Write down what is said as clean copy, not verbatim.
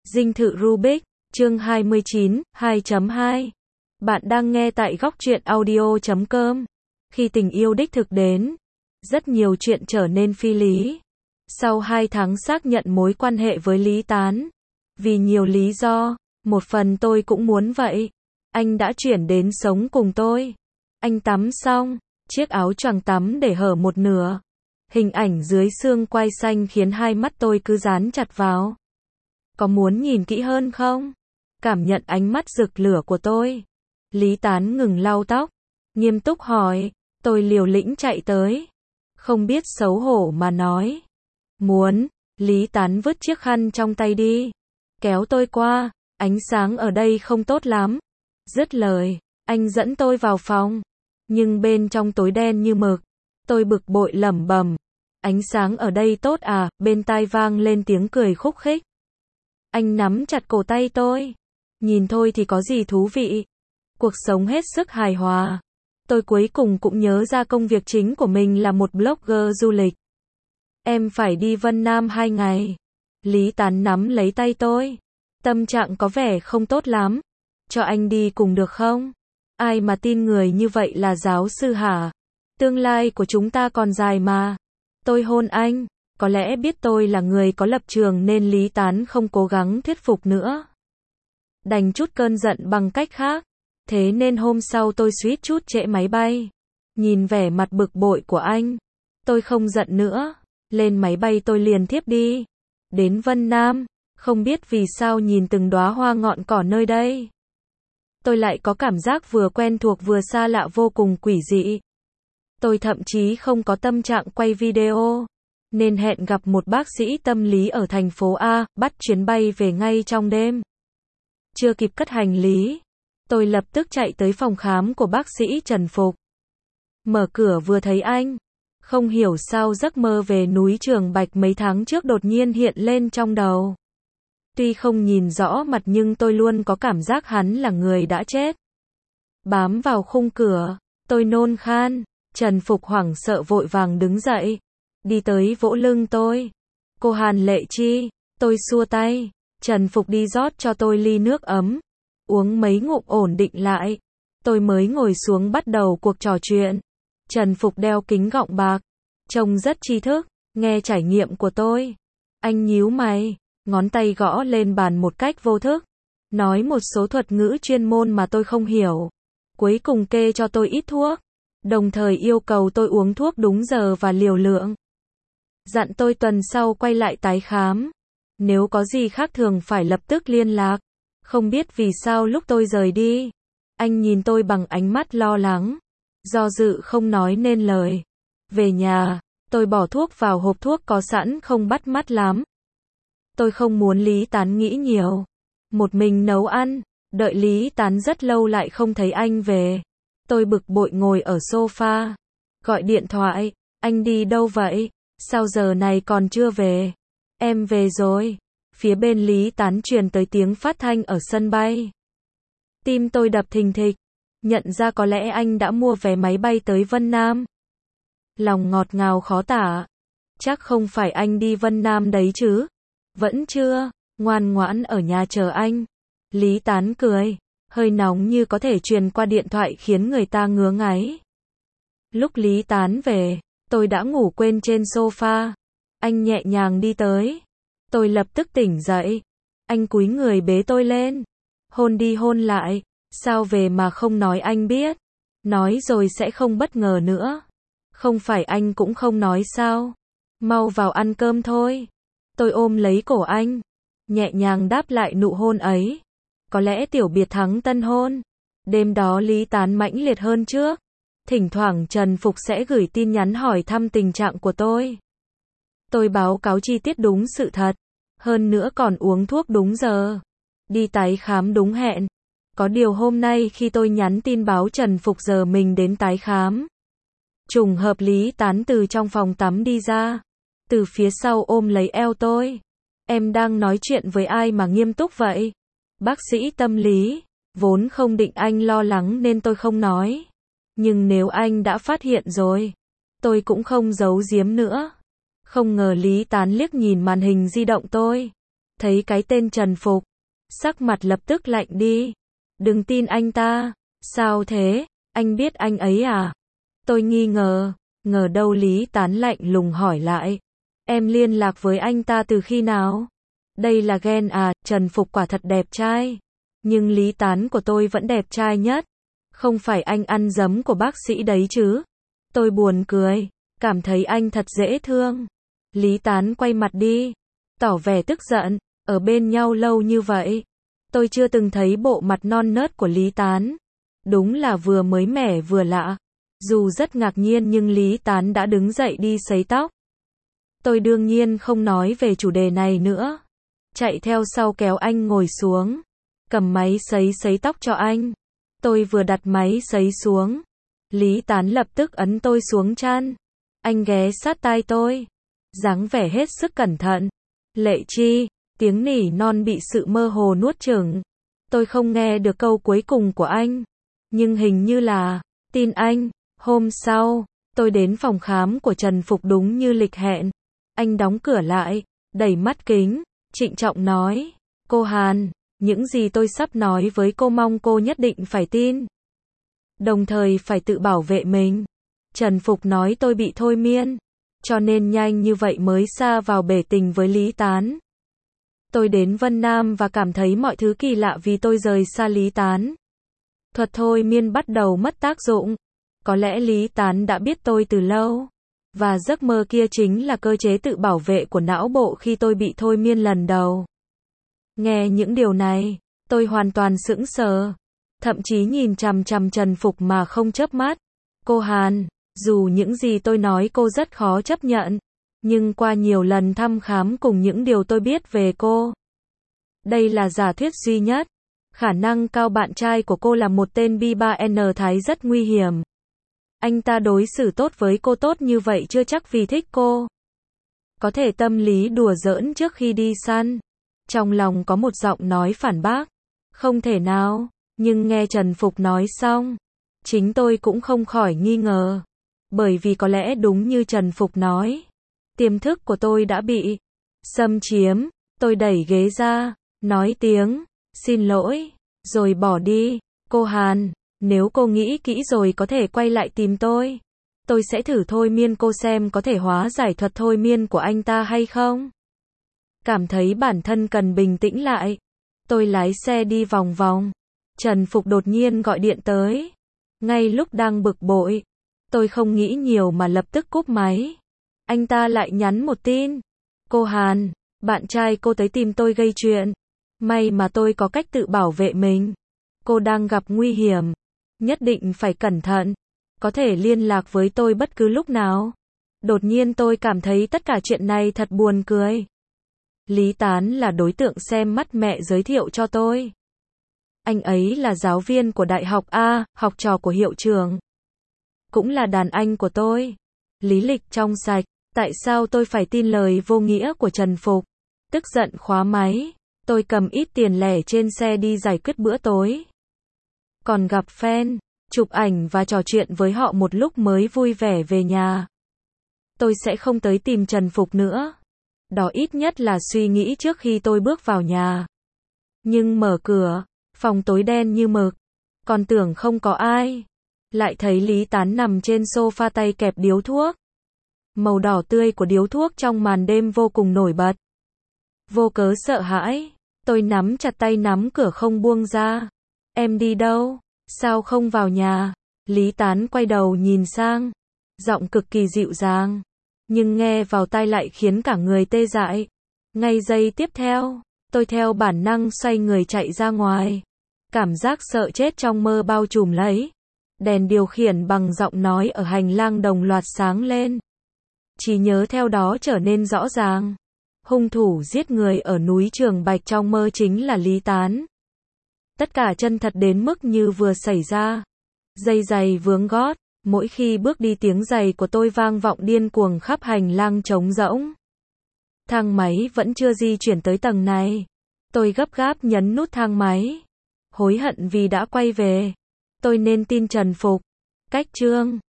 Dinh thự Rubik, chương 29, 2.2. Bạn đang nghe tại góc truyện audio.com. Khi tình yêu đích thực đến, rất nhiều chuyện trở nên phi lý. Sau 2 tháng xác nhận mối quan hệ với Lý Tán, vì nhiều lý do, một phần tôi cũng muốn vậy. Anh đã chuyển đến sống cùng tôi. Anh tắm xong, chiếc áo choàng tắm để hở một nửa. Hình ảnh dưới xương quai xanh khiến hai mắt tôi cứ dán chặt vào. Có muốn nhìn kỹ hơn không? Cảm nhận ánh mắt rực lửa của tôi. Lý Tán ngừng lau tóc, nghiêm túc hỏi. Tôi liều lĩnh chạy tới, không biết xấu hổ mà nói. Muốn. Lý Tán vứt chiếc khăn trong tay đi, kéo tôi qua. Ánh sáng ở đây không tốt lắm. Dứt lời, anh dẫn tôi vào phòng, nhưng bên trong tối đen như mực. Tôi bực bội lẩm bẩm. Ánh sáng ở đây tốt à? Bên tai vang lên tiếng cười khúc khích. Anh nắm chặt cổ tay tôi. Nhìn thôi thì có gì thú vị. Cuộc sống hết sức hài hòa. Tôi cuối cùng cũng nhớ ra công việc chính của mình là một blogger du lịch. Em phải đi Vân Nam 2 ngày. Lý Tán nắm lấy tay tôi. Tâm trạng có vẻ không tốt lắm. Cho anh đi cùng được không? Ai mà tin người như vậy là giáo sư hả? Tương lai của chúng ta còn dài mà. Tôi hôn anh. Có lẽ biết tôi là người có lập trường nên Lý Tán không cố gắng thuyết phục nữa. Đành trút cơn giận bằng cách khác. Thế nên hôm sau tôi suýt chút trễ máy bay. Nhìn vẻ mặt bực bội của anh, tôi không giận nữa. Lên máy bay tôi liền thiếp đi. Đến Vân Nam, không biết vì sao nhìn từng đóa hoa ngọn cỏ nơi đây, tôi lại có cảm giác vừa quen thuộc vừa xa lạ vô cùng quỷ dị. Tôi thậm chí không có tâm trạng quay video, nên hẹn gặp một bác sĩ tâm lý ở thành phố A, bắt chuyến bay về ngay trong đêm. Chưa kịp cất hành lý, tôi lập tức chạy tới phòng khám của bác sĩ Trần Phục. Mở cửa vừa thấy anh, không hiểu sao giấc mơ về núi Trường Bạch mấy tháng trước đột nhiên hiện lên trong đầu. Tuy không nhìn rõ mặt nhưng tôi luôn có cảm giác hắn là người đã chết. Bám vào khung cửa, tôi nôn khan. Trần Phục hoảng sợ vội vàng đứng dậy, đi tới vỗ lưng tôi. Cô Hàn Lệ Chi. Tôi xua tay. Trần Phục đi rót cho tôi ly nước ấm. Uống mấy ngụm ổn định lại, tôi mới ngồi xuống bắt đầu cuộc trò chuyện. Trần Phục đeo kính gọng bạc, trông rất tri thức, nghe trải nghiệm của tôi. Anh nhíu mày, ngón tay gõ lên bàn một cách vô thức, nói một số thuật ngữ chuyên môn mà tôi không hiểu. Cuối cùng kê cho tôi ít thuốc, đồng thời yêu cầu tôi uống thuốc đúng giờ và liều lượng. Dặn tôi tuần sau quay lại tái khám. Nếu có gì khác thường phải lập tức liên lạc. Không biết vì sao lúc tôi rời đi, anh nhìn tôi bằng ánh mắt lo lắng, do dự không nói nên lời. Về nhà, tôi bỏ thuốc vào hộp thuốc có sẵn không bắt mắt lắm. Tôi không muốn Lý Tán nghĩ nhiều. Một mình nấu ăn, đợi Lý Tán rất lâu lại không thấy anh về. Tôi bực bội ngồi ở sofa, gọi điện thoại. Anh đi đâu vậy? Sao giờ này còn chưa về? Em về rồi. Phía bên Lý Tán truyền tới tiếng phát thanh ở sân bay. Tim tôi đập thình thịch, nhận ra có lẽ anh đã mua vé máy bay tới Vân Nam. Lòng ngọt ngào khó tả. Chắc không phải anh đi Vân Nam đấy chứ? Vẫn chưa, ngoan ngoãn ở nhà chờ anh. Lý Tán cười, hơi nóng như có thể truyền qua điện thoại khiến người ta ngứa ngáy. Lúc Lý Tán về, tôi đã ngủ quên trên sofa. Anh nhẹ nhàng đi tới. Tôi lập tức tỉnh dậy. Anh cúi người bế tôi lên. Hôn đi hôn lại. Sao về mà không nói anh biết? Nói rồi sẽ không bất ngờ nữa. Không phải anh cũng không nói sao? Mau vào ăn cơm thôi. Tôi ôm lấy cổ anh, nhẹ nhàng đáp lại nụ hôn ấy. Có lẽ tiểu biệt thắng tân hôn. Đêm đó Lý Tán mãnh liệt hơn trước. Thỉnh thoảng Trần Phục sẽ gửi tin nhắn hỏi thăm tình trạng của tôi. Tôi báo cáo chi tiết đúng sự thật. Hơn nữa còn uống thuốc đúng giờ. Đi tái khám đúng hẹn. Có điều hôm nay khi tôi nhắn tin báo Trần Phục giờ mình đến tái khám, trùng hợp Lý Tán từ trong phòng tắm đi ra. Từ phía sau ôm lấy eo tôi. Em đang nói chuyện với ai mà nghiêm túc vậy? Bác sĩ tâm lý. Vốn không định anh lo lắng nên tôi không nói. Nhưng nếu anh đã phát hiện rồi, tôi cũng không giấu giếm nữa. Không ngờ Lý Tán liếc nhìn màn hình di động tôi. Thấy cái tên Trần Phục, sắc mặt lập tức lạnh đi. Đừng tin anh ta. Sao thế? Anh biết anh ấy à? Tôi nghi ngờ. Ngờ đâu Lý Tán lạnh lùng hỏi lại. Em liên lạc với anh ta từ khi nào? Đây là ghen à? Trần Phục quả thật đẹp trai. Nhưng Lý Tán của tôi vẫn đẹp trai nhất. Không phải anh ăn dấm của bác sĩ đấy chứ? Tôi buồn cười. Cảm thấy anh thật dễ thương. Lý Tán quay mặt đi. Tỏ vẻ tức giận. Ở bên nhau lâu như vậy. Tôi chưa từng thấy bộ mặt non nớt của Lý Tán. Đúng là vừa mới mẻ vừa lạ. Dù rất ngạc nhiên nhưng Lý Tán đã đứng dậy đi sấy tóc. Tôi đương nhiên không nói về chủ đề này nữa. Chạy theo sau kéo anh ngồi xuống. Cầm máy sấy tóc cho anh. Tôi vừa đặt máy sấy xuống. Lý Tán lập tức ấn tôi xuống chăn. Anh ghé sát tai tôi. Dáng vẻ hết sức cẩn thận. Lệ Chi, tiếng nỉ non bị sự mơ hồ nuốt chửng. Tôi không nghe được câu cuối cùng của anh. Nhưng hình như là, tin anh. Hôm sau, tôi đến phòng khám của Trần Phục đúng như lịch hẹn. Anh đóng cửa lại, đẩy mắt kính, trịnh trọng nói. Cô Hàn, những gì tôi sắp nói với cô mong cô nhất định phải tin. Đồng thời phải tự bảo vệ mình. Trần Phục nói tôi bị thôi miên. Cho nên nhanh như vậy mới sa vào bể tình với Lý Tán. Tôi đến Vân Nam và cảm thấy mọi thứ kỳ lạ vì tôi rời xa Lý Tán. Thuật thôi miên bắt đầu mất tác dụng. Có lẽ Lý Tán đã biết tôi từ lâu. Và giấc mơ kia chính là cơ chế tự bảo vệ của não bộ khi tôi bị thôi miên lần đầu. Nghe những điều này, tôi hoàn toàn sững sờ. Thậm chí nhìn chằm chằm Trần Phục mà không chớp mắt. Cô Hàn, dù những gì tôi nói cô rất khó chấp nhận. Nhưng qua nhiều lần thăm khám cùng những điều tôi biết về cô. Đây là giả thuyết duy nhất. Khả năng cao bạn trai của cô là một tên B3N Thái rất nguy hiểm. Anh ta đối xử tốt với cô tốt như vậy chưa chắc vì thích cô. Có thể tâm lý đùa giỡn trước khi đi săn. Trong lòng có một giọng nói phản bác. Không thể nào. Nhưng nghe Trần Phục nói xong, chính tôi cũng không khỏi nghi ngờ. Bởi vì có lẽ đúng như Trần Phục nói. Tiềm thức của tôi đã bị xâm chiếm. Tôi đẩy ghế ra, nói tiếng xin lỗi, rồi bỏ đi. Cô Hàn, nếu cô nghĩ kỹ rồi có thể quay lại tìm tôi. Tôi sẽ thử thôi miên cô xem có thể hóa giải thuật thôi miên của anh ta hay không. Cảm thấy bản thân cần bình tĩnh lại. Tôi lái xe đi vòng vòng. Trần Phục đột nhiên gọi điện tới. Ngay lúc đang bực bội, tôi không nghĩ nhiều mà lập tức cúp máy. Anh ta lại nhắn một tin. Cô Hàn, bạn trai cô tới tìm tôi gây chuyện. May mà tôi có cách tự bảo vệ mình. Cô đang gặp nguy hiểm. Nhất định phải cẩn thận. Có thể liên lạc với tôi bất cứ lúc nào. Đột nhiên tôi cảm thấy tất cả chuyện này thật buồn cười. Lý Tán là đối tượng xem mắt mẹ giới thiệu cho tôi. Anh ấy là giáo viên của đại học A, học trò của hiệu trưởng. Cũng là đàn anh của tôi. Lý lịch trong sạch. Tại sao tôi phải tin lời vô nghĩa của Trần Phục? Tức giận khóa máy. Tôi cầm ít tiền lẻ trên xe đi giải quyết bữa tối. Còn gặp fan, chụp ảnh và trò chuyện với họ một lúc mới vui vẻ về nhà. Tôi sẽ không tới tìm Trần Phục nữa. Đó ít nhất là suy nghĩ trước khi tôi bước vào nhà. Nhưng mở cửa, phòng tối đen như mực. Còn tưởng không có ai. Lại thấy Lý Tán nằm trên sofa tay kẹp điếu thuốc. Màu đỏ tươi của điếu thuốc trong màn đêm vô cùng nổi bật. Vô cớ sợ hãi, tôi nắm chặt tay nắm cửa không buông ra. Em đi đâu? Sao không vào nhà? Lý Tán quay đầu nhìn sang. Giọng cực kỳ dịu dàng. Nhưng nghe vào tai lại khiến cả người tê dại. Ngay giây tiếp theo, tôi theo bản năng xoay người chạy ra ngoài. Cảm giác sợ chết trong mơ bao trùm lấy. Đèn điều khiển bằng giọng nói ở hành lang đồng loạt sáng lên. Trí nhớ theo đó trở nên rõ ràng. Hung thủ giết người ở núi Trường Bạch trong mơ chính là Lý Tán. Tất cả chân thật đến mức như vừa xảy ra. Giày giày vướng gót, mỗi khi bước đi tiếng giày của tôi vang vọng điên cuồng khắp hành lang trống rỗng. Thang máy vẫn chưa di chuyển tới tầng này. Tôi gấp gáp nhấn nút thang máy. Hối hận vì đã quay về. Tôi nên tin Trần Phục. Cách chương